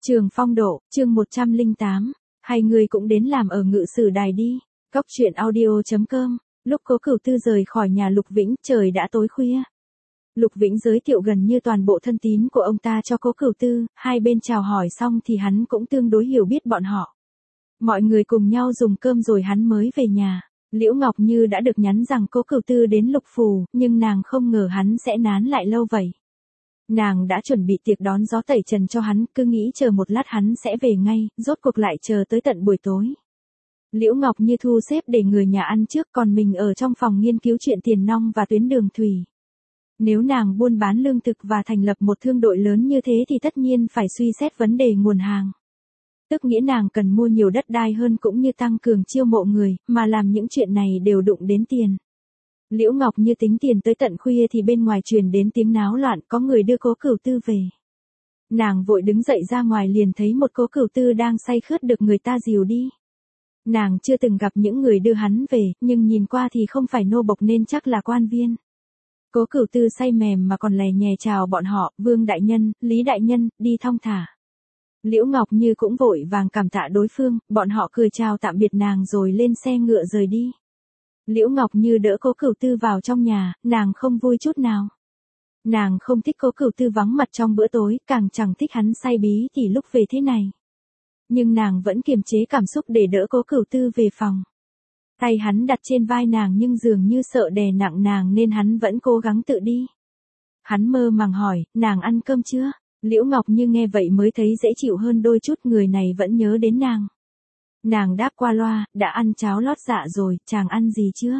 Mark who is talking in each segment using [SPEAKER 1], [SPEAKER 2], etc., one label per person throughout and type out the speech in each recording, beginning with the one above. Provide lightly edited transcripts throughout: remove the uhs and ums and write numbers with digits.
[SPEAKER 1] Trường Phong Độ, chương 108. Hay người cũng đến làm ở ngự sử đài đi. Góc truyện audio.com. Lúc Cố Cửu Tư rời khỏi nhà Lục Vĩnh, trời đã tối khuya. Lục Vĩnh giới thiệu gần như toàn bộ thân tín của ông ta cho Cố Cửu Tư, hai bên chào hỏi xong thì hắn cũng tương đối hiểu biết bọn họ. Mọi người cùng nhau dùng cơm rồi hắn mới về nhà. Liễu Ngọc Như đã được nhắn rằng Cố Cửu Tư đến Lục Phủ, nhưng nàng không ngờ hắn sẽ nán lại lâu vậy. Nàng đã chuẩn bị tiệc đón gió tẩy trần cho hắn, cứ nghĩ chờ một lát hắn sẽ về ngay, rốt cuộc lại chờ tới tận buổi tối. Liễu Ngọc Như thu xếp để người nhà ăn trước, còn mình ở trong phòng nghiên cứu chuyện tiền nong và tuyến đường thủy. Nếu nàng buôn bán lương thực và thành lập một thương đội lớn như thế thì tất nhiên phải suy xét vấn đề nguồn hàng. Tức nghĩa nàng cần mua nhiều đất đai hơn cũng như tăng cường chiêu mộ người, mà làm những chuyện này đều đụng đến tiền. Liễu Ngọc Như tính tiền tới tận khuya thì bên ngoài truyền đến tiếng náo loạn, có người đưa Cố Cửu Tư về. Nàng vội đứng dậy ra ngoài liền thấy một Cố Cửu Tư đang say khướt được người ta dìu đi. Nàng chưa từng gặp những người đưa hắn về, nhưng nhìn qua thì không phải nô bộc nên chắc là quan viên. Cố Cửu Tư say mềm mà còn lè nhè chào bọn họ, Vương đại nhân, Lý đại nhân, đi thong thả. Liễu Ngọc Như cũng vội vàng cảm tạ đối phương, bọn họ cười chào tạm biệt nàng rồi lên xe ngựa rời đi. Liễu Ngọc Như đỡ Cố Cửu Tư vào trong nhà, nàng không vui chút nào. Nàng không thích Cố Cửu Tư vắng mặt trong bữa tối, càng chẳng thích hắn say bí thì lúc về thế này. Nhưng nàng vẫn kiềm chế cảm xúc để đỡ Cố Cửu Tư về phòng. Tay hắn đặt trên vai nàng nhưng dường như sợ đè nặng nàng nên hắn vẫn cố gắng tự đi. Hắn mơ màng hỏi, nàng ăn cơm chưa? Liễu Ngọc Như nghe vậy mới thấy dễ chịu hơn đôi chút, người này vẫn nhớ đến nàng. Nàng đáp qua loa, đã ăn cháo lót dạ rồi, chàng ăn gì chưa?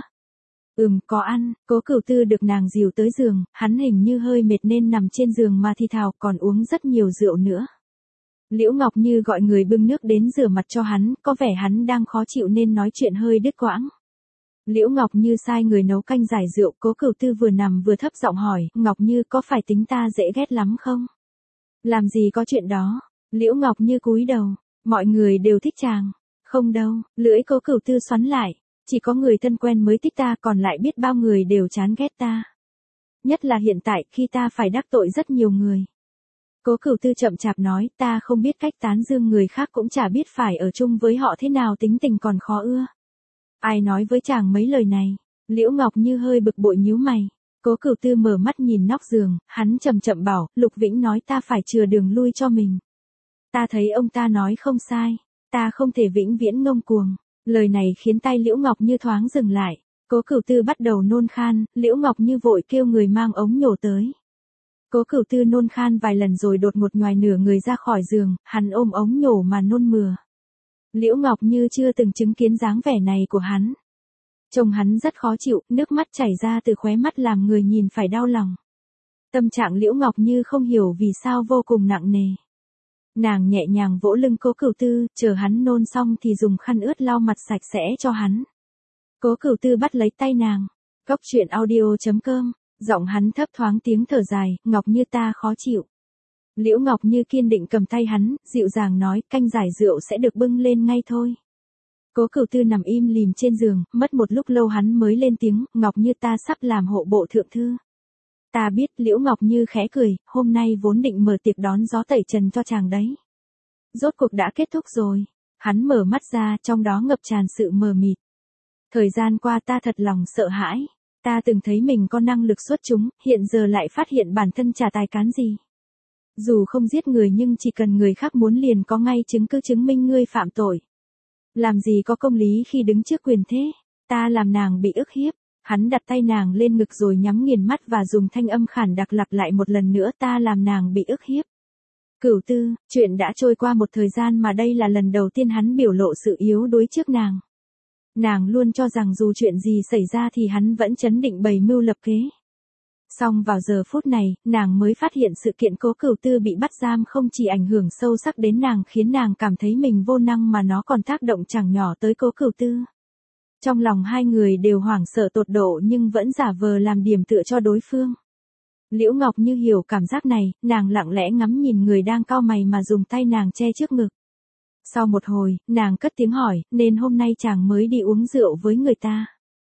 [SPEAKER 1] Có ăn. Cố Cửu Tư được nàng dìu tới giường, hắn hình như hơi mệt nên nằm trên giường mà thì thào, còn uống rất nhiều rượu nữa. Liễu Ngọc Như gọi người bưng nước đến rửa mặt cho hắn, có vẻ hắn đang khó chịu nên nói chuyện hơi đứt quãng. Liễu Ngọc Như sai người nấu canh giải rượu, Cố Cửu Tư vừa nằm vừa thấp giọng hỏi, Ngọc Như có phải tính ta dễ ghét lắm không? Làm gì có chuyện đó. Liễu Ngọc Như cúi đầu, mọi người đều thích chàng. Không đâu, lưỡi Cố Cửu Tư xoắn lại, chỉ có người thân quen mới thích ta, còn lại biết bao người đều chán ghét ta. Nhất là hiện tại khi ta phải đắc tội rất nhiều người. Cố Cửu Tư chậm chạp nói, ta không biết cách tán dương người khác cũng chả biết phải ở chung với họ thế nào, tính tình còn khó ưa. Ai nói với chàng mấy lời này? Liễu Ngọc Như hơi bực bội nhíu mày. Cố Cửu Tư mở mắt nhìn nóc giường, hắn chậm chậm bảo, Lục Vĩnh nói ta phải chừa đường lui cho mình. Ta thấy ông ta nói không sai. Ta không thể vĩnh viễn ngông cuồng. Lời này khiến tay Liễu Ngọc Như thoáng dừng lại. Cố Cửu Tư bắt đầu nôn khan, Liễu Ngọc Như vội kêu người mang ống nhổ tới. Cố Cửu Tư nôn khan vài lần rồi đột ngột nhoài nửa người ra khỏi giường, hắn ôm ống nhổ mà nôn mửa. Liễu Ngọc Như chưa từng chứng kiến dáng vẻ này của hắn. Trông hắn rất khó chịu, nước mắt chảy ra từ khóe mắt làm người nhìn phải đau lòng. Tâm trạng Liễu Ngọc Như không hiểu vì sao vô cùng nặng nề. Nàng nhẹ nhàng vỗ lưng Cố Cửu Tư, chờ hắn nôn xong thì dùng khăn ướt lau mặt sạch sẽ cho hắn. Cố Cửu Tư bắt lấy tay nàng. Góc truyện audio.com. Giọng hắn thấp thoáng tiếng thở dài, Ngọc Như ta khó chịu. Liễu Ngọc Như kiên định cầm tay hắn, dịu dàng nói, canh giải rượu sẽ được bưng lên ngay thôi. Cố Cửu Tư nằm im lìm trên giường, mất một lúc lâu hắn mới lên tiếng, Ngọc Như ta sắp làm hộ bộ thượng thư. Ta biết. Liễu Ngọc Như khẽ cười, hôm nay vốn định mở tiệc đón gió tẩy trần cho chàng đấy. Rốt cuộc đã kết thúc rồi. Hắn mở mắt ra, trong đó ngập tràn sự mờ mịt. Thời gian qua ta thật lòng sợ hãi. Ta từng thấy mình có năng lực xuất chúng, hiện giờ lại phát hiện bản thân chả tài cán gì. Dù không giết người nhưng chỉ cần người khác muốn liền có ngay chứng cứ chứng minh ngươi phạm tội. Làm gì có công lý khi đứng trước quyền thế. Ta làm nàng bị ức hiếp. Hắn đặt tay nàng lên ngực rồi nhắm nghiền mắt và dùng thanh âm khản đặc lặp lại một lần nữa, ta làm nàng bị ức hiếp. Cửu Tư, chuyện đã trôi qua một thời gian mà đây là lần đầu tiên hắn biểu lộ sự yếu đuối trước nàng. Nàng luôn cho rằng dù chuyện gì xảy ra thì hắn vẫn trấn định bày mưu lập kế. Song vào giờ phút này, nàng mới phát hiện sự kiện Cố Cửu Tư bị bắt giam không chỉ ảnh hưởng sâu sắc đến nàng khiến nàng cảm thấy mình vô năng mà nó còn tác động chẳng nhỏ tới Cố Cửu Tư. Trong lòng hai người đều hoảng sợ tột độ nhưng vẫn giả vờ làm điểm tựa cho đối phương. Liễu Ngọc Như hiểu cảm giác này, nàng lặng lẽ ngắm nhìn người đang cau mày mà dùng tay nàng che trước ngực. Sau một hồi, nàng cất tiếng hỏi, nên hôm nay chàng mới đi uống rượu với người ta.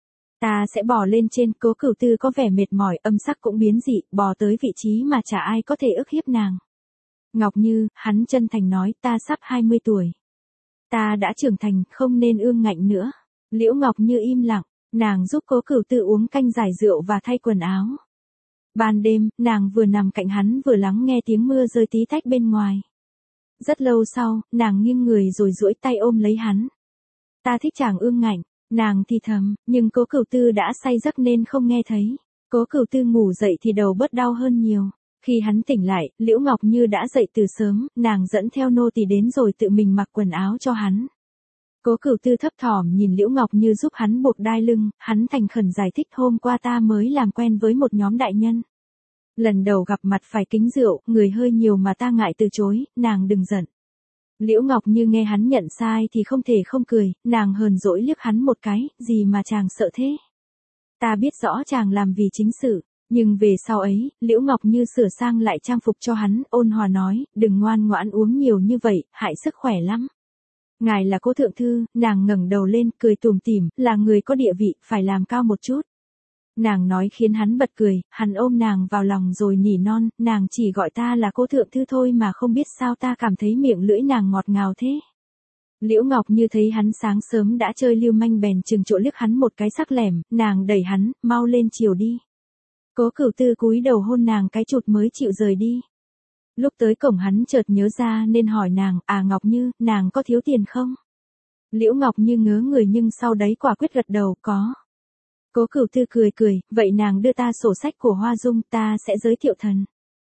[SPEAKER 1] Ta sẽ bò lên trên. Cố Cửu Tư có vẻ mệt mỏi, âm sắc cũng biến dị, bò tới vị trí mà chả ai có thể ức hiếp nàng. Ngọc Như, hắn chân thành nói, ta sắp 20 tuổi. Ta đã trưởng thành, không nên ương ngạnh nữa. Liễu Ngọc Như im lặng, nàng giúp Cố Cửu Tư uống canh giải rượu và thay quần áo. Ban đêm, nàng vừa nằm cạnh hắn vừa lắng nghe tiếng mưa rơi tí tách bên ngoài. Rất lâu sau, nàng nghiêng người rồi duỗi tay ôm lấy hắn. Ta thích chàng ương ngạnh, nàng thì thầm, nhưng Cố Cửu Tư đã say giấc nên không nghe thấy. Cố Cửu Tư ngủ dậy thì đầu bớt đau hơn nhiều. Khi hắn tỉnh lại, Liễu Ngọc Như đã dậy từ sớm, nàng dẫn theo nô tỳ đến rồi tự mình mặc quần áo cho hắn. Cố Cửu Tư thấp thỏm nhìn Liễu Ngọc Như giúp hắn buộc đai lưng, hắn thành khẩn giải thích hôm qua ta mới làm quen với một nhóm đại nhân. Lần đầu gặp mặt phải kính rượu, người hơi nhiều mà ta ngại từ chối, nàng đừng giận. Liễu Ngọc Như nghe hắn nhận sai thì không thể không cười, nàng hờn dỗi liếc hắn một cái, gì mà chàng sợ thế. Ta biết rõ chàng làm vì chính sự, nhưng về sau ấy, Liễu Ngọc Như sửa sang lại trang phục cho hắn, ôn hòa nói, đừng ngoan ngoãn uống nhiều như vậy, hại sức khỏe lắm. Ngài là Cố thượng thư, nàng ngẩng đầu lên, cười tủm tỉm, là người có địa vị, phải làm cao một chút. Nàng nói khiến hắn bật cười, hắn ôm nàng vào lòng rồi nỉ non, nàng chỉ gọi ta là Cố thượng thư thôi mà không biết sao ta cảm thấy miệng lưỡi nàng ngọt ngào thế. Liễu Ngọc Như thấy hắn sáng sớm đã chơi lưu manh bèn chừng trộn liếc hắn một cái sắc lẻm, nàng đẩy hắn, mau lên chiều đi. Cố Cửu Tư cúi đầu hôn nàng cái chụt mới chịu rời đi. Lúc tới cổng hắn chợt nhớ ra nên hỏi nàng, Ngọc Như, nàng có thiếu tiền không? Liễu Ngọc Như ngớ người nhưng sau đấy quả quyết gật đầu, có. Cố Cửu Tư cười cười, vậy nàng đưa ta sổ sách của Hoa Dung, ta sẽ giới thiệu thần.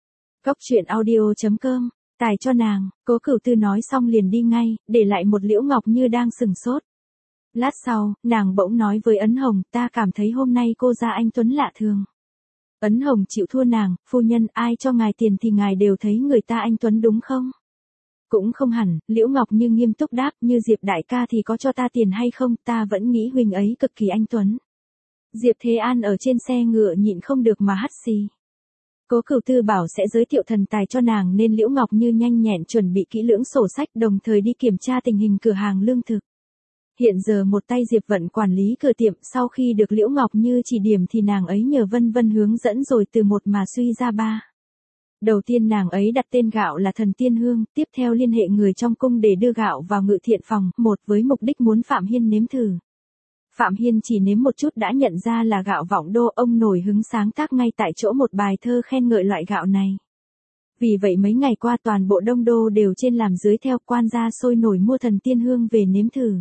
[SPEAKER 1] Goctruyện.audio.com, tải cho nàng. Cố Cửu Tư nói xong liền đi ngay, để lại một Liễu Ngọc Như đang sừng sốt. Lát sau, nàng bỗng nói với Ấn Hồng, ta cảm thấy hôm nay cô ra anh Tuấn lạ thường. Ấn Hồng chịu thua nàng, phu nhân, ai cho ngài tiền thì ngài đều thấy người ta anh Tuấn đúng không? Cũng không hẳn, Liễu Ngọc Như nghiêm túc đáp, như Diệp đại ca thì có cho ta tiền hay không, ta vẫn nghĩ huynh ấy cực kỳ anh Tuấn. Diệp Thế An ở trên xe ngựa nhịn không được mà hắt xì. Cố Cửu Tư bảo sẽ giới thiệu thần tài cho nàng nên Liễu Ngọc Như nhanh nhẹn chuẩn bị kỹ lưỡng sổ sách đồng thời đi kiểm tra tình hình cửa hàng lương thực. Hiện giờ một tay Diệp Vận quản lý cửa tiệm, sau khi được Liễu Ngọc Như chỉ điểm thì nàng ấy nhờ Vân Vân hướng dẫn rồi từ một mà suy ra ba. Đầu tiên nàng ấy đặt tên gạo là Thần Tiên Hương, tiếp theo liên hệ người trong cung để đưa gạo vào ngự thiện phòng, một với mục đích muốn Phạm Hiên nếm thử. Phạm Hiên chỉ nếm một chút đã nhận ra là gạo Vọng Đô, ông nổi hứng sáng tác ngay tại chỗ một bài thơ khen ngợi loại gạo này. Vì vậy mấy ngày qua toàn bộ Đông Đô đều trên làm dưới theo, quan gia sôi nổi mua Thần Tiên Hương về nếm thử.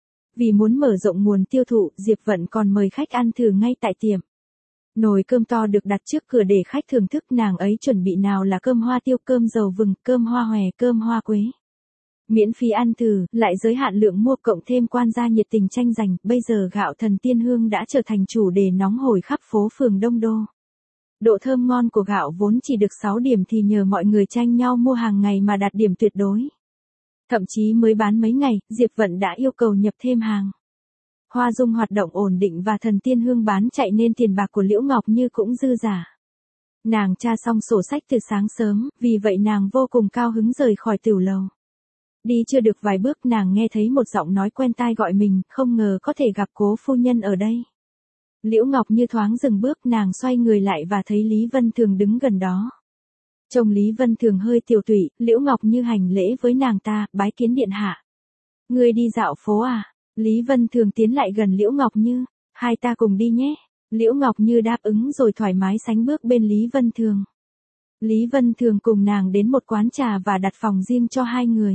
[SPEAKER 1] Vì muốn mở rộng nguồn tiêu thụ, Diệp Vận còn mời khách ăn thử ngay tại tiệm. Nồi cơm to được đặt trước cửa để khách thưởng thức, nàng ấy chuẩn bị nào là cơm hoa tiêu, cơm dầu vừng, cơm hoa hòe, cơm hoa quế. Miễn phí ăn thử, lại giới hạn lượng mua, cộng thêm quan gia nhiệt tình tranh giành, bây giờ gạo Thần Tiên Hương đã trở thành chủ đề nóng hổi khắp phố phường Đông Đô. Độ thơm ngon của gạo vốn chỉ được 6 điểm thì nhờ mọi người tranh nhau mua hàng ngày mà đạt điểm tuyệt đối. Thậm chí mới bán mấy ngày, Diệp Vận đã yêu cầu nhập thêm hàng. Hoa Dung hoạt động ổn định và Thần Tiên Hương bán chạy nên tiền bạc của Liễu Ngọc Như cũng dư giả. Nàng tra xong sổ sách từ sáng sớm, vì vậy nàng vô cùng cao hứng rời khỏi tửu lầu. Đi chưa được vài bước nàng nghe thấy một giọng nói quen tai gọi mình, không ngờ có thể gặp Cố phu nhân ở đây. Liễu Ngọc Như thoáng dừng bước, nàng xoay người lại và thấy Lý Vân Thường đứng gần đó. Trông Lý Vân Thường hơi tiều tụy, Liễu Ngọc Như hành lễ với nàng ta, bái kiến điện hạ. Ngươi đi dạo phố à? Lý Vân Thường tiến lại gần Liễu Ngọc Như, hai ta cùng đi nhé. Liễu Ngọc Như đáp ứng rồi thoải mái sánh bước bên Lý Vân Thường. Lý Vân Thường cùng nàng đến một quán trà và đặt phòng riêng cho hai người.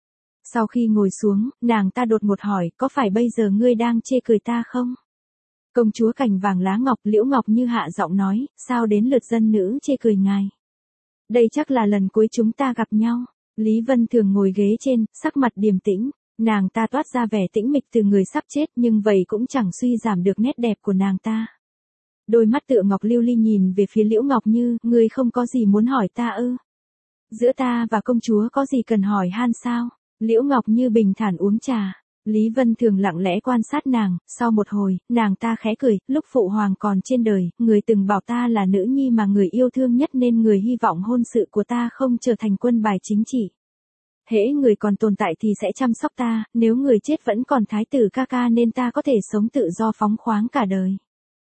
[SPEAKER 1] Sau khi ngồi xuống, nàng ta đột ngột hỏi, có phải bây giờ ngươi đang chê cười ta không? Công chúa Cành Vàng Lá Ngọc, Liễu Ngọc Như hạ giọng nói, sao đến lượt dân nữ chê cười ngài? Đây chắc là lần cuối chúng ta gặp nhau. Lý Vân Thường ngồi ghế trên, sắc mặt điềm tĩnh, nàng ta toát ra vẻ tĩnh mịch từ người sắp chết nhưng vậy cũng chẳng suy giảm được nét đẹp của nàng ta. Đôi mắt tựa ngọc lưu ly nhìn về phía Liễu Ngọc Như, ngươi không có gì muốn hỏi ta ư? Giữa ta và công chúa có gì cần hỏi han sao? Liễu Ngọc Như bình thản uống trà. Lý Vân Thường lặng lẽ quan sát nàng, sau một hồi, nàng ta khẽ cười, lúc phụ hoàng còn trên đời, người từng bảo ta là nữ nhi mà người yêu thương nhất nên người hy vọng hôn sự của ta không trở thành quân bài chính trị. Hễ người còn tồn tại thì sẽ chăm sóc ta, nếu người chết vẫn còn thái tử ca ca nên ta có thể sống tự do phóng khoáng cả đời.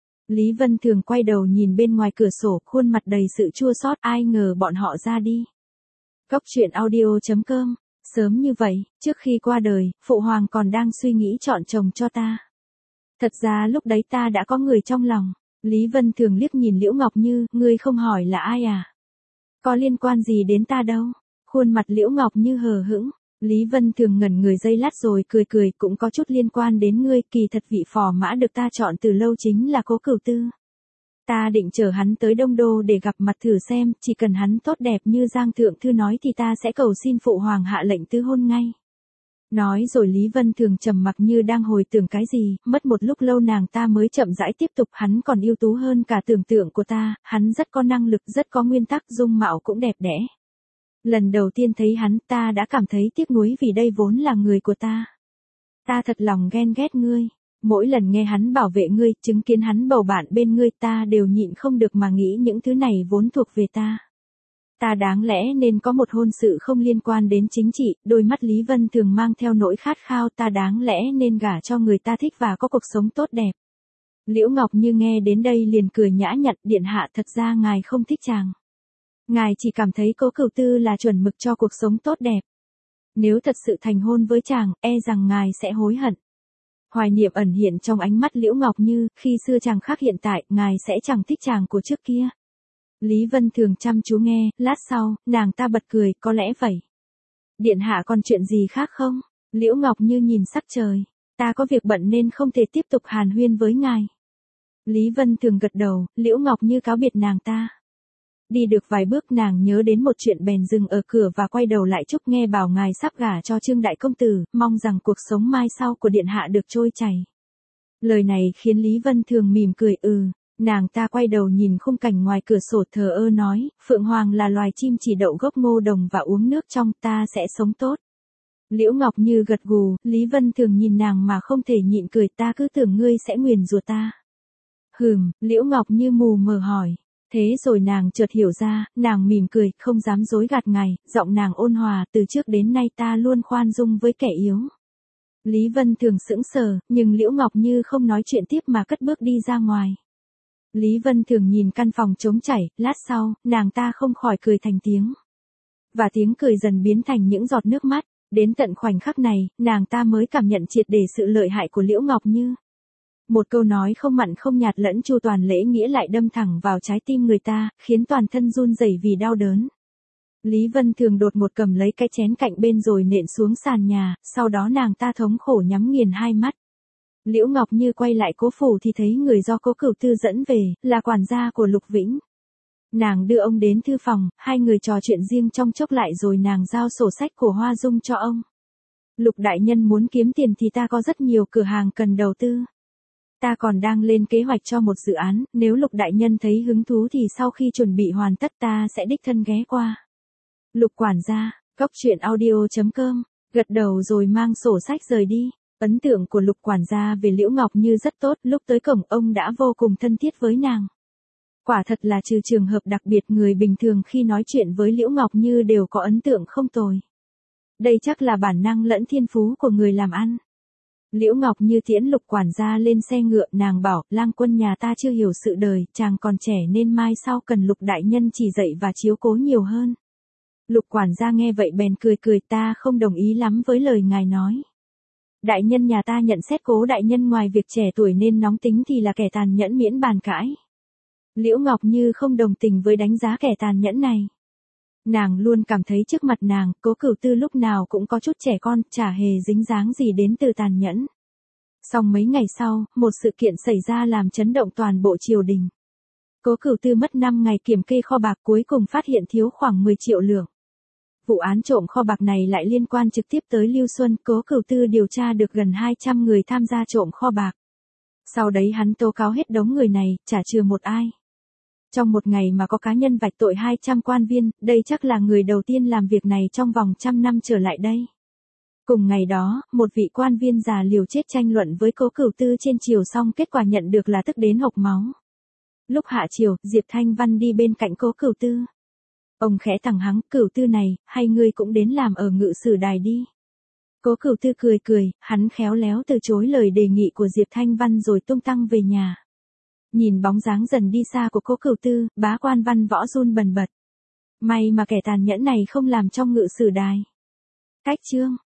[SPEAKER 1] Lý Vân Thường quay đầu nhìn bên ngoài cửa sổ, khuôn mặt đầy sự chua xót, ai ngờ bọn họ ra đi. Cóc truyện audio.com. Sớm như vậy, trước khi qua đời, Phụ Hoàng còn đang suy nghĩ chọn chồng cho ta. Thật ra lúc đấy ta đã có người trong lòng. Lý Vân Thường liếc nhìn Liễu Ngọc Như, ngươi không hỏi là ai à? Có liên quan gì đến ta đâu. Khuôn mặt Liễu Ngọc Như hờ hững. Lý Vân Thường ngẩn người giây lát rồi cười cười, cũng có chút liên quan đến ngươi, kỳ thật vị phò mã được ta chọn từ lâu chính là Cố Cửu Tư. Ta định chở hắn tới Đông Đô để gặp mặt thử xem, chỉ cần hắn tốt đẹp như Giang Thượng Thư nói thì ta sẽ cầu xin Phụ Hoàng hạ lệnh tứ hôn ngay. Nói rồi Lý Vân Thường trầm mặc như đang hồi tưởng cái gì, mất một lúc lâu nàng ta mới chậm rãi tiếp tục, hắn còn ưu tú hơn cả tưởng tượng của ta, hắn rất có năng lực, rất có nguyên tắc, dung mạo cũng đẹp đẽ. Lần đầu tiên thấy hắn ta đã cảm thấy tiếc nuối vì đây vốn là người của ta. Ta thật lòng ghen ghét ngươi. Mỗi lần nghe hắn bảo vệ ngươi, chứng kiến hắn bầu bạn bên ngươi ta đều nhịn không được mà nghĩ những thứ này vốn thuộc về ta. Ta đáng lẽ nên có một hôn sự không liên quan đến chính trị, đôi mắt Lý Vân Thường mang theo nỗi khát khao, ta đáng lẽ nên gả cho người ta thích và có cuộc sống tốt đẹp. Liễu Ngọc Như nghe đến đây liền cười nhã nhặn, điện hạ thật ra ngài không thích chàng. Ngài chỉ cảm thấy Cố Cửu Tư là chuẩn mực cho cuộc sống tốt đẹp. Nếu thật sự thành hôn với chàng, e rằng ngài sẽ hối hận. Hoài niệm ẩn hiện trong ánh mắt Liễu Ngọc Như, khi xưa chàng khác hiện tại, ngài sẽ chẳng thích chàng của trước kia. Lý Vân Thường chăm chú nghe, lát sau, nàng ta bật cười, có lẽ vậy. Điện hạ còn chuyện gì khác không? Liễu Ngọc Như nhìn sắc trời, ta có việc bận nên không thể tiếp tục hàn huyên với ngài. Lý Vân Thường gật đầu, Liễu Ngọc Như cáo biệt nàng ta. Đi được vài bước nàng nhớ đến một chuyện bèn dừng ở cửa và quay đầu lại chúc nghe bảo ngài sắp gả cho Trương Đại Công Tử, mong rằng cuộc sống mai sau của điện hạ được trôi chảy. Lời này khiến Lý Vân Thường mỉm cười nàng ta quay đầu nhìn khung cảnh ngoài cửa sổ thờ ơ nói, Phượng Hoàng là loài chim chỉ đậu gốc ngô đồng và uống nước trong, ta sẽ sống tốt. Liễu Ngọc Như gật gù, Lý Vân Thường nhìn nàng mà không thể nhịn cười, ta cứ tưởng ngươi sẽ nguyền rủa ta. Liễu Ngọc Như mù mờ hỏi. Thế rồi nàng chợt hiểu ra, nàng mỉm cười, không dám dối gạt ngài, giọng nàng ôn hòa, từ trước đến nay ta luôn khoan dung với kẻ yếu. Lý Vân Thường sững sờ, nhưng Liễu Ngọc Như không nói chuyện tiếp mà cất bước đi ra ngoài. Lý Vân Thường nhìn căn phòng trống trải, lát sau, nàng ta không khỏi cười thành tiếng. Và tiếng cười dần biến thành những giọt nước mắt, đến tận khoảnh khắc này, nàng ta mới cảm nhận triệt để sự lợi hại của Liễu Ngọc Như. Một câu nói không mặn không nhạt lẫn chu toàn lễ nghĩa lại đâm thẳng vào trái tim người ta, khiến toàn thân run rẩy vì đau đớn. Lý Vân Thường đột ngột cầm lấy cái chén cạnh bên rồi nện xuống sàn nhà, sau đó nàng ta thống khổ nhắm nghiền hai mắt. Liễu Ngọc Như quay lại Cố phủ thì thấy người do Cố Cửu Tư dẫn về, là quản gia của Lục Vĩnh. Nàng đưa ông đến thư phòng, hai người trò chuyện riêng trong chốc lại rồi nàng giao sổ sách của Hoa Dung cho ông. Lục đại nhân muốn kiếm tiền thì ta có rất nhiều cửa hàng cần đầu tư. Ta còn đang lên kế hoạch cho một dự án, nếu Lục đại nhân thấy hứng thú thì sau khi chuẩn bị hoàn tất ta sẽ đích thân ghé qua. Lục quản gia, Cóc truyện audio.com, gật đầu rồi mang sổ sách rời đi. Ấn tượng của Lục quản gia về Liễu Ngọc Như rất tốt, lúc tới cổng ông đã vô cùng thân thiết với nàng. Quả thật là trừ trường hợp đặc biệt, người bình thường khi nói chuyện với Liễu Ngọc Như đều có ấn tượng không tồi. Đây chắc là bản năng lẫn thiên phú của người làm ăn. Liễu Ngọc Như tiễn Lục quản gia lên xe ngựa, nàng bảo, lang quân nhà ta chưa hiểu sự đời, chàng còn trẻ nên mai sau cần Lục đại nhân chỉ dạy và chiếu cố nhiều hơn. Lục quản gia nghe vậy bèn cười cười, ta không đồng ý lắm với lời ngài nói. Đại nhân nhà ta nhận xét Cố đại nhân ngoài việc trẻ tuổi nên nóng tính thì là kẻ tàn nhẫn miễn bàn cãi. Liễu Ngọc Như không đồng tình với đánh giá kẻ tàn nhẫn này. Nàng luôn cảm thấy trước mặt nàng, Cố Cửu Tư lúc nào cũng có chút trẻ con, chả hề dính dáng gì đến từ tàn nhẫn. Song mấy ngày sau, một sự kiện xảy ra làm chấn động toàn bộ triều đình. Cố Cửu Tư mất 5 ngày kiểm kê kho bạc, cuối cùng phát hiện thiếu khoảng 10 triệu lượng. Vụ án trộm kho bạc này lại liên quan trực tiếp tới Lưu Xuân, Cố Cửu Tư điều tra được gần 200 người tham gia trộm kho bạc. Sau đấy hắn tố cáo hết đống người này, chả chừa một ai. Trong một ngày mà có cá nhân vạch tội 200 quan viên, đây chắc là người đầu tiên làm việc này trong vòng 100 năm trở lại đây. Cùng ngày đó, một vị quan viên già liều chết tranh luận với Cố Cửu Tư trên triều, xong kết quả nhận được là tức đến hộc máu. Lúc hạ triều, Diệp Thanh Văn đi bên cạnh Cố Cửu Tư. Ông khẽ thẳng hắng, Cửu Tư này, hay ngươi cũng đến làm ở Ngự Sử Đài đi. Cố Cửu Tư cười cười, hắn khéo léo từ chối lời đề nghị của Diệp Thanh Văn rồi tung tăng về nhà. Nhìn bóng dáng dần đi xa của Cố Cửu Tư, bá quan Văn Võ run bần bật. May mà kẻ tàn nhẫn này không làm trong ngự sử đài. Khách trương.